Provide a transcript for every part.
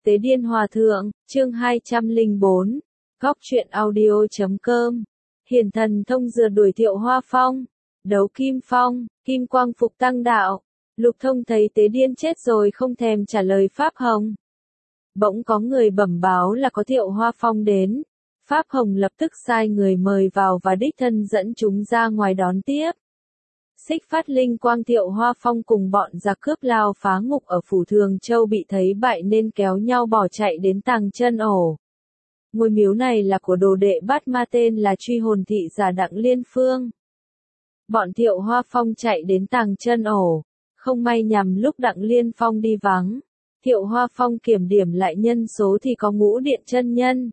Tế Điên Hòa Thượng, chương 204, Góc truyện audio.com. Hiền thần thông dừa đuổi Thiệu Hoa Phong, đấu Kim Phong, Kim Quang phục tăng đạo. Lục Thông thấy Tế Điên chết rồi không thèm trả lời Pháp Hồng. Bỗng có người bẩm báo là có Thiệu Hoa Phong đến. Pháp Hồng lập tức sai người mời vào và đích thân dẫn chúng ra ngoài đón tiếp. Xích phát linh quang Thiệu Hoa Phong cùng bọn giặc cướp lao phá ngục ở Phủ Thường Châu bị thấy bại nên kéo nhau bỏ chạy đến Tàng Chân Ổ. Ngôi miếu này là của đồ đệ Bát Ma tên là Truy Hồn Thị Giả Đặng Liên Phương. Bọn Thiệu Hoa Phong chạy đến Tàng Chân Ổ, không may nhằm lúc Đặng Liên Phong đi vắng. Thiệu Hoa Phong kiểm điểm lại nhân số thì có Ngũ Điện chân nhân,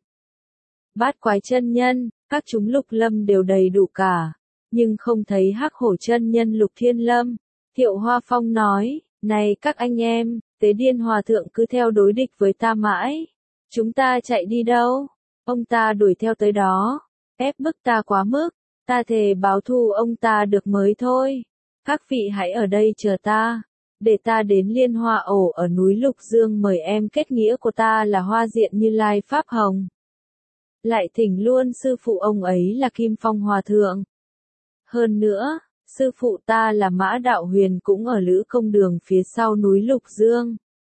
Bát Quái chân nhân, các chúng Lục Lâm đều đầy đủ cả, nhưng không thấy Hắc Hổ chân nhân Lục Thiên Lâm. Thiệu Hoa Phong nói, này các anh em, Tế Điên Hòa Thượng cứ theo đối địch với ta mãi. Chúng ta chạy đi đâu? Ông ta đuổi theo tới đó, ép bức ta quá mức, ta thề báo thù ông ta được mới thôi. Các vị hãy ở đây chờ ta, để ta đến Liên Hoa Ổ ở núi Lục Dương mời em kết nghĩa của ta là Hoa Diện Như Lai Pháp Hồng. Lại thỉnh luôn sư phụ ông ấy là Kim Phong Hòa Thượng. Hơn nữa, sư phụ ta là Mã Đạo Huyền cũng ở Lữ Công Đường phía sau núi Lục Dương.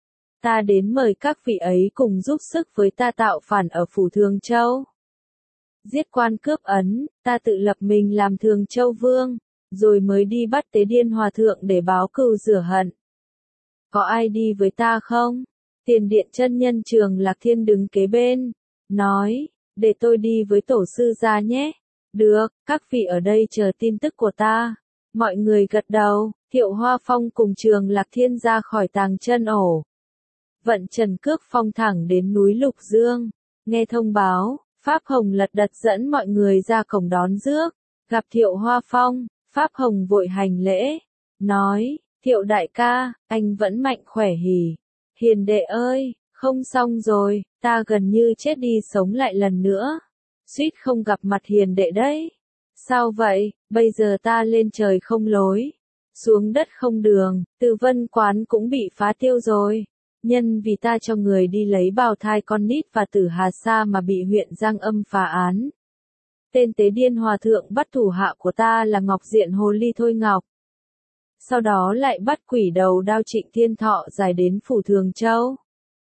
Ta đến mời các vị ấy cùng giúp sức với ta tạo phản ở Phủ Thường Châu. Giết quan cướp ấn, ta tự lập mình làm Thường Châu Vương, rồi mới đi bắt Tế Điên Hòa Thượng để báo cừu rửa hận. Có ai đi với ta không? Tiền Điện chân nhân Trường Lạc Thiên đứng kế bên, nói, để tôi đi với tổ sư gia nhé. Được, các vị ở đây chờ tin tức của ta. Mọi người gật đầu, Thiệu Hoa Phong cùng Trường Lạc Thiên ra khỏi Tàng Chân Ổ. Vận Trần Cước Phong thẳng đến núi Lục Dương. Nghe thông báo, Pháp Hồng lật đật dẫn mọi người ra cổng đón rước. Gặp Thiệu Hoa Phong, Pháp Hồng vội hành lễ, nói, Thiệu đại ca, anh vẫn mạnh khỏe hỉ. Hiền đệ ơi, không xong rồi, ta gần như chết đi sống lại lần nữa. Suýt không gặp mặt hiền đệ đấy. Sao vậy, bây giờ ta lên trời không lối, xuống đất không đường, Từ Vân quán cũng bị phá tiêu rồi. Nhân vì ta cho người đi lấy bào thai con nít và Tử Hà Sa mà bị huyện Giang Âm phá án. Tên Tế Điên Hòa Thượng bắt thủ hạ của ta là Ngọc Diện Hồ Ly Thôi Ngọc. Sau đó lại bắt quỷ đầu đao Trịnh Thiên Thọ giải đến Phủ Thường Châu.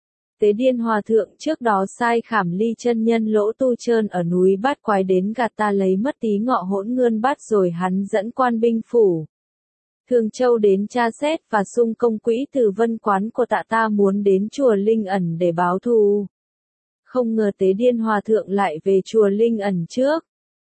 Tế Điên Hòa Thượng trước đó sai Khảm Ly chân nhân Lỗ Tu Trơn ở núi Bát Quái đến gạt ta lấy mất tí ngọ hỗn ngươn bát rồi hắn dẫn quan binh Phủ Thường Châu đến tra xét và xung công quỹ Từ Vân quán của ta muốn đến chùa Linh Ẩn để báo thù. Không ngờ Tế Điên Hòa Thượng lại về chùa Linh Ẩn trước.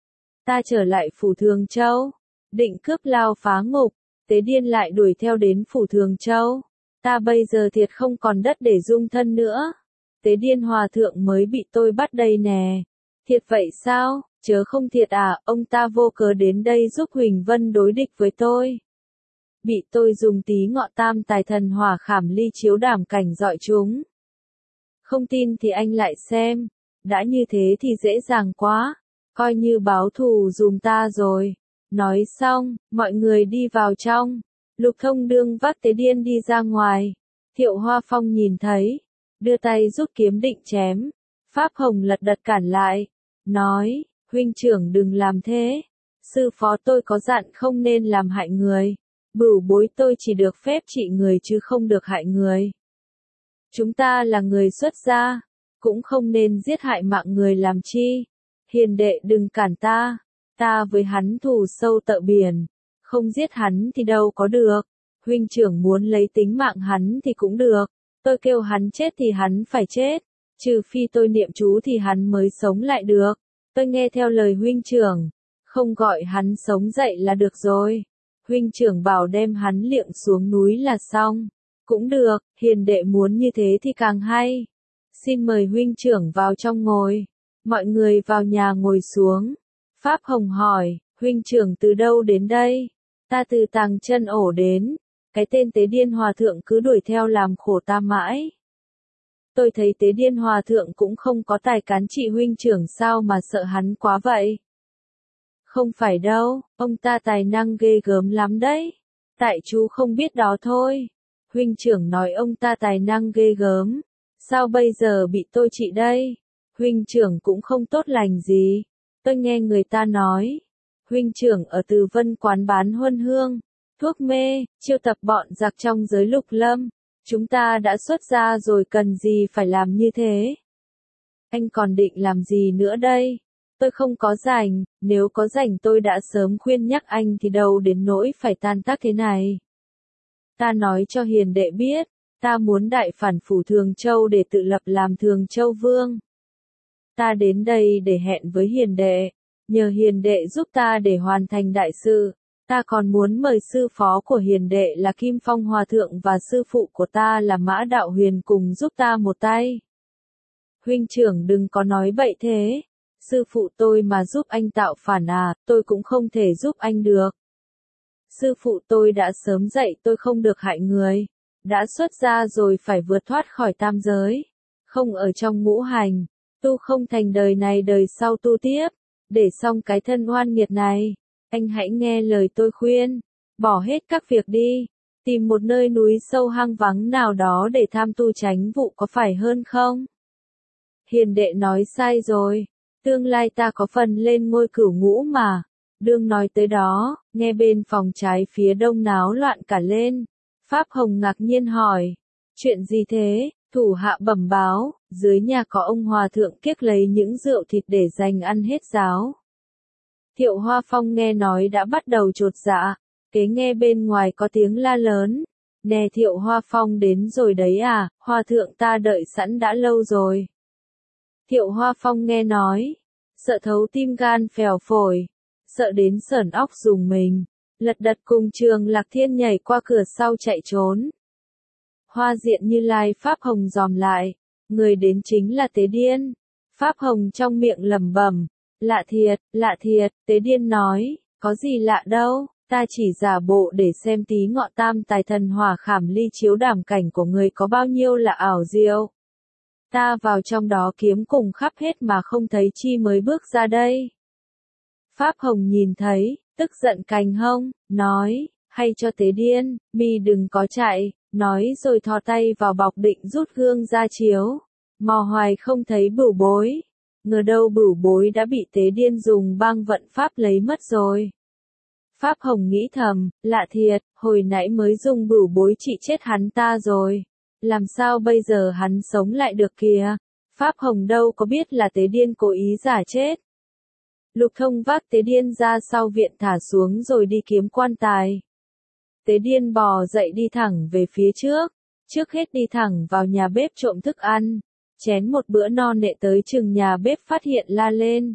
Ta trở lại Phủ Thường Châu, định cướp lao phá ngục, Tế Điên lại đuổi theo đến Phủ Thường Châu. Ta bây giờ thiệt không còn đất để dung thân nữa. Tế Điên Hòa Thượng mới bị tôi bắt đây nè. Thiệt vậy sao, chớ không thiệt à, ông ta vô cớ đến đây giúp Huỳnh Vân đối địch với tôi. Bị tôi dùng tí ngọ tam tài thần hỏa Khảm Ly chiếu đảm cảnh dọi chúng. Không tin thì anh lại xem, đã như thế thì dễ dàng quá, coi như báo thù dùm ta rồi. Nói xong, mọi người đi vào trong. Lục Thông đương vác Tế Điên đi ra ngoài. Thiệu Hoa Phong nhìn thấy, đưa tay rút kiếm định chém. Pháp Hồng lật đật cản lại, nói, huynh trưởng đừng làm thế. Sư phó tôi có dặn không nên làm hại người. Bửu bối tôi chỉ được phép trị người chứ không được hại người. Chúng ta là người xuất gia, cũng không nên giết hại mạng người làm chi. Hiền đệ đừng cản ta, ta với hắn thù sâu tợ biển. Không giết hắn thì đâu có được. Huynh trưởng muốn lấy tính mạng hắn thì cũng được. Tôi kêu hắn chết thì hắn phải chết. Trừ phi tôi niệm chú thì hắn mới sống lại được. Tôi nghe theo lời huynh trưởng. Không gọi hắn sống dậy là được rồi. Huynh trưởng bảo đem hắn liệng xuống núi là xong. Cũng được, hiền đệ muốn như thế thì càng hay. Xin mời huynh trưởng vào trong ngồi. Mọi người vào nhà ngồi xuống. Pháp Hồng hỏi, huynh trưởng từ đâu đến đây? Ta từ Tàng Chân Ổ đến. Cái tên Tế Điên Hòa Thượng cứ đuổi theo làm khổ ta mãi. Tôi thấy Tế Điên Hòa Thượng cũng không có tài cán trị huynh trưởng sao mà sợ hắn quá vậy. Không phải đâu, ông ta tài năng ghê gớm lắm đấy. Tại chú không biết đó thôi. Huynh trưởng nói ông ta tài năng ghê gớm. Sao bây giờ bị tôi trị đây? Huynh trưởng cũng không tốt lành gì. Tôi nghe người ta nói, huynh trưởng ở Từ Vân quán bán huân hương, thuốc mê, chiêu tập bọn giặc trong giới Lục Lâm. Chúng ta đã xuất ra rồi cần gì phải làm như thế? Anh còn định làm gì nữa đây? Tôi không có rảnh, nếu có rảnh tôi đã sớm khuyên nhắc anh thì đâu đến nỗi phải tan tác thế này. Ta nói cho hiền đệ biết, ta muốn đại phản phủ Thường Châu để tự lập làm Thường Châu Vương. Ta đến đây để hẹn với hiền đệ, nhờ hiền đệ giúp ta để hoàn thành đại sự. Ta còn muốn mời sư phó của hiền đệ là Kim Phong Hòa Thượng và sư phụ của ta là Mã Đạo Huyền cùng giúp ta một tay. Huynh trưởng đừng có nói bậy thế. Sư phụ tôi mà giúp anh tạo phản tôi cũng không thể giúp anh được. Sư phụ tôi đã sớm dạy tôi không được hại người. Đã xuất gia rồi phải vượt thoát khỏi tam giới. Không ở trong ngũ hành. Tu không thành đời này đời sau tu tiếp. Để xong cái thân oan nghiệt này. Anh hãy nghe lời tôi khuyên. Bỏ hết các việc đi. Tìm một nơi núi sâu hang vắng nào đó để tham tu tránh vụ có phải hơn không? Hiền đệ nói sai rồi. Tương lai ta có phần lên ngôi cửu ngũ mà. Đương nói tới đó, nghe bên phòng trái phía đông náo loạn cả lên. Pháp Hồng ngạc nhiên hỏi. Chuyện gì thế? Thủ hạ bẩm báo, dưới nhà có ông hòa thượng kiếc lấy những rượu thịt để dành ăn hết giáo. Thiệu Hoa Phong nghe nói đã bắt đầu chột dạ, kế nghe bên ngoài có tiếng la lớn. Nè Thiệu Hoa Phong đến rồi đấy à, hòa thượng ta đợi sẵn đã lâu rồi. Thiệu Hoa Phong nghe nói, sợ thấu tim gan phèo phổi, sợ đến sởn óc rùng mình, lật đật cùng Trường Lạc Thiên nhảy qua cửa sau chạy trốn. Hoa Diện Như Lai Pháp Hồng dòm lại, người đến chính là Tế Điên. Pháp Hồng trong miệng lẩm bẩm, lạ thiệt, Tế Điên nói, có gì lạ đâu, ta chỉ giả bộ để xem tí ngọ tam tài thần hỏa khảm ly chiếu đảm cảnh của người có bao nhiêu là ảo diệu. Ta vào trong đó kiếm cùng khắp hết mà không thấy chi mới bước ra đây. Pháp Hồng nhìn thấy, tức giận cành hông, nói, hay cho Tế Điên, mi đừng có chạy, nói rồi thò tay vào bọc định rút gương ra chiếu. Mò hoài không thấy Bửu Bối. Ngờ đâu Bửu Bối đã bị Tế Điên dùng bang vận pháp lấy mất rồi. Pháp Hồng nghĩ thầm, lạ thiệt, hồi nãy mới dùng Bửu Bối trị chết hắn ta rồi. Làm sao bây giờ hắn sống lại được kìa? Pháp Hồng đâu có biết là Tế Điên cố ý giả chết. Lục Thông vác Tế Điên ra sau viện thả xuống rồi đi kiếm quan tài. Tế Điên bò dậy đi thẳng về phía trước hết đi thẳng vào nhà bếp trộm thức ăn, chén một bữa no nệ tới chừng nhà bếp phát hiện la lên.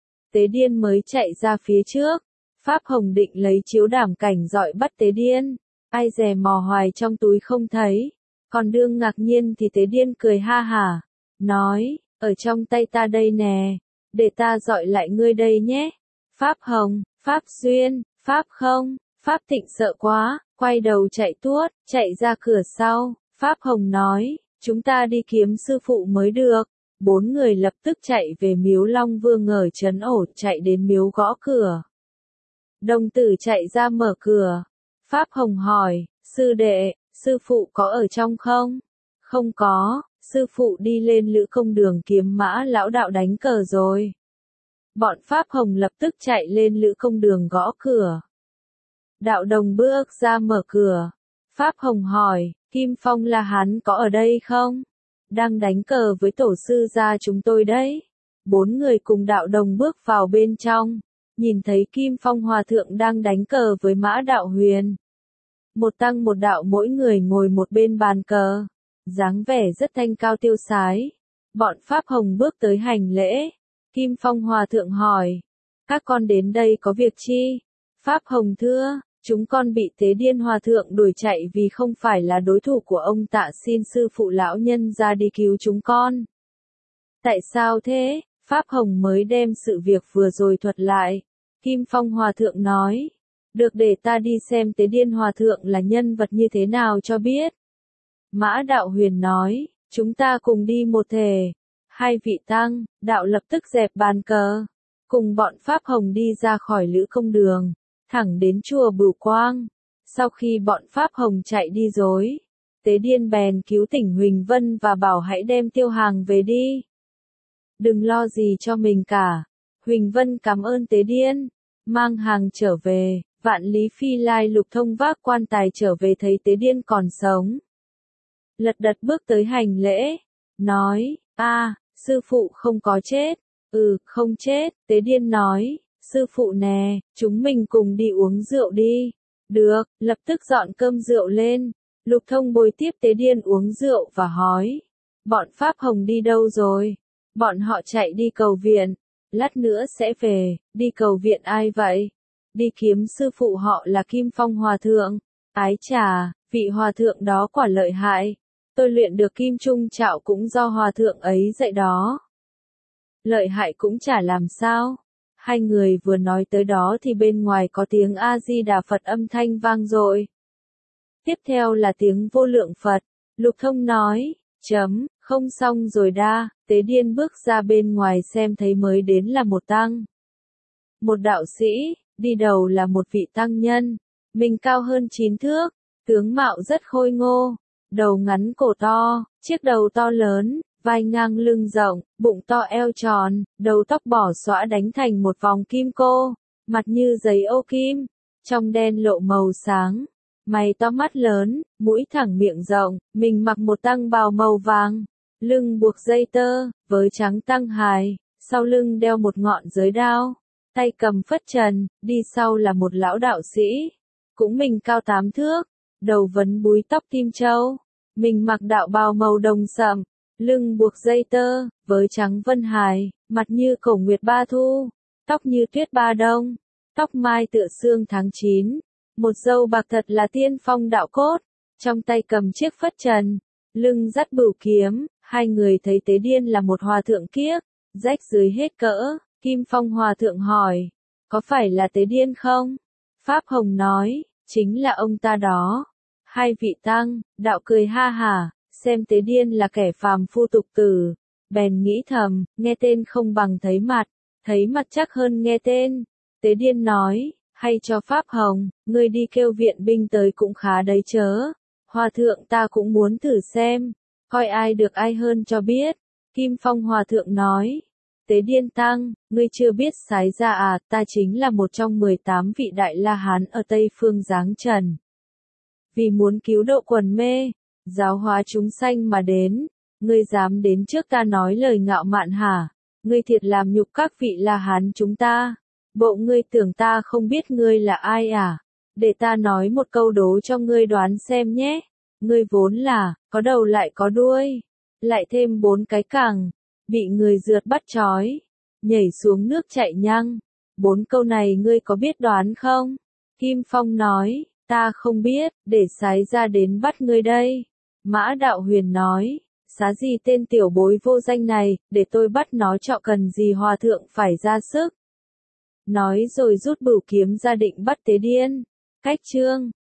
Tế Điên mới chạy ra phía trước, Pháp Hồng định lấy chiếu đảm cảnh dọi bắt Tế Điên, ai dè mò hoài trong túi không thấy, còn đương ngạc nhiên thì Tế Điên cười ha hả, nói, ở trong tay ta đây nè, để ta dọi lại ngươi đây nhé. Pháp Hồng, Pháp Duyên, Pháp Không, Pháp Thịnh sợ quá, quay đầu chạy tuốt, chạy ra cửa sau. Pháp Hồng nói, chúng ta đi kiếm sư phụ mới được. 4 người lập tức chạy về miếu Long Vương ở trấn Ổ, chạy đến miếu gõ cửa. Đồng tử chạy ra mở cửa. Pháp Hồng hỏi, sư đệ, sư phụ có ở trong không? Không có, sư phụ đi lên Lữ Công Đường kiếm Mã lão đạo đánh cờ rồi. Bọn Pháp Hồng lập tức chạy lên Lữ Công Đường gõ cửa. Đạo Đồng bước ra mở cửa. Pháp Hồng hỏi, Kim Phong là hắn có ở đây không? Đang đánh cờ với tổ sư gia chúng tôi đấy. 4 người cùng Đạo Đồng bước vào bên trong. Nhìn thấy Kim Phong Hòa Thượng đang đánh cờ với Mã Đạo Huyền. Một tăng một đạo mỗi người ngồi một bên bàn cờ. Dáng vẻ rất thanh cao tiêu sái. Bọn Pháp Hồng bước tới hành lễ. Kim Phong Hòa Thượng hỏi. Các con đến đây có việc chi? Pháp Hồng thưa. Chúng con bị Tế Điên Hòa Thượng đuổi chạy vì không phải là đối thủ của ông, tạ xin sư phụ lão nhân ra đi cứu chúng con. Tại sao thế? Pháp Hồng mới đem sự việc vừa rồi thuật lại. Kim Phong Hòa Thượng nói, được để ta đi xem Tế Điên Hòa Thượng là nhân vật như thế nào cho biết. Mã Đạo Huyền nói, chúng ta cùng đi một thể. 2 vị tăng, đạo lập tức dẹp bàn cờ, cùng bọn Pháp Hồng đi ra khỏi Lữ Công Đường, thẳng đến chùa Bửu Quang. Sau khi bọn Pháp Hồng chạy đi rồi, Tế Điên bèn cứu tỉnh Huỳnh Vân và bảo hãy đem tiêu hàng về đi. Đừng lo gì cho mình cả. Huỳnh Vân cảm ơn Tế Điên, mang hàng trở về. Vạn Lý Phi lai Lục Thông vác quan tài trở về thấy Tế Điên còn sống. Lật đật bước tới hành lễ, nói, sư phụ không có chết. Không chết, Tế Điên nói, sư phụ nè, chúng mình cùng đi uống rượu đi. Được, lập tức dọn cơm rượu lên. Lục Thông bồi tiếp Tế Điên uống rượu và hỏi, bọn Pháp Hồng đi đâu rồi? Bọn họ chạy đi cầu viện, lát nữa sẽ về. Đi cầu viện ai vậy? Đi kiếm sư phụ họ là Kim Phong Hòa Thượng. Ái chà, vị Hòa Thượng đó quả lợi hại. Tôi luyện được Kim Trung Trạo cũng do Hòa Thượng ấy dạy đó. Lợi hại cũng chả làm sao. Hai người vừa nói tới đó thì bên ngoài có tiếng A-di-đà Phật âm thanh vang dội. Tiếp theo là tiếng vô lượng Phật. Lục Thông nói, không xong rồi đa. Tế Điên bước ra bên ngoài xem thấy mới đến là một tăng. Một đạo sĩ, đi đầu là một vị tăng nhân. Mình cao hơn 9 thước, tướng mạo rất khôi ngô, đầu ngắn cổ to, chiếc đầu to lớn, vai ngang lưng rộng, bụng to eo tròn, đầu tóc bỏ xõa đánh thành một vòng kim cô, mặt như giấy ô kim, trong đen lộ màu sáng, mày to mắt lớn, mũi thẳng miệng rộng, mình mặc một tăng bào màu vàng, lưng buộc dây tơ, với trắng tăng hài, sau lưng đeo một ngọn giới đao, tay cầm phất trần, đi sau là một lão đạo sĩ, cũng mình cao 8 thước, đầu vấn búi tóc kim châu, mình mặc đạo bào màu đồng sậm, lưng buộc dây tơ, với trắng vân hài, mặt như cổ nguyệt ba thu, tóc như tuyết ba đông, tóc mai tựa sương tháng 9, một râu bạc thật là tiên phong đạo cốt, trong tay cầm chiếc phất trần, lưng dắt bửu kiếm, hai người thấy Tế Điên là một hòa thượng kiếc, rách dưới hết cỡ, Kim Phong Hòa Thượng hỏi, có phải là Tế Điên không? Pháp Hồng nói, chính là ông ta đó. Hai vị tăng, đạo cười ha hả, xem Tế Điên là kẻ phàm phu tục tử, bèn nghĩ thầm, nghe tên không bằng thấy mặt chắc hơn nghe tên. Tế Điên nói, hay cho Pháp Hồng, ngươi đi kêu viện binh tới cũng khá đấy chớ. Hòa thượng ta cũng muốn thử xem, coi ai được ai hơn cho biết. Kim Phong Hòa Thượng nói, Tế Điên tăng, ngươi chưa biết sái ra à, ta chính là một trong 18 vị Đại La Hán ở Tây Phương giáng trần. Vì muốn cứu độ quần mê, giáo hóa chúng sanh mà đến, ngươi dám đến trước ta nói lời ngạo mạn hả? Ngươi thiệt làm nhục các vị La Hán chúng ta. Bộ ngươi tưởng ta không biết ngươi là ai à? Để ta nói một câu đố cho ngươi đoán xem nhé. Ngươi vốn là, có đầu lại có đuôi, lại thêm 4 cái cẳng, bị người rượt bắt trói, nhảy xuống nước chạy nhăng. 4 câu này ngươi có biết đoán không? Kim Phong nói, ta không biết, để sái ra đến bắt ngươi đây. Mã Đạo Huyền nói, xá gì tên tiểu bối vô danh này, để tôi bắt nó trọ cần gì hòa thượng phải ra sức. Nói rồi rút bửu kiếm ra định bắt Tế Điên. Cách chương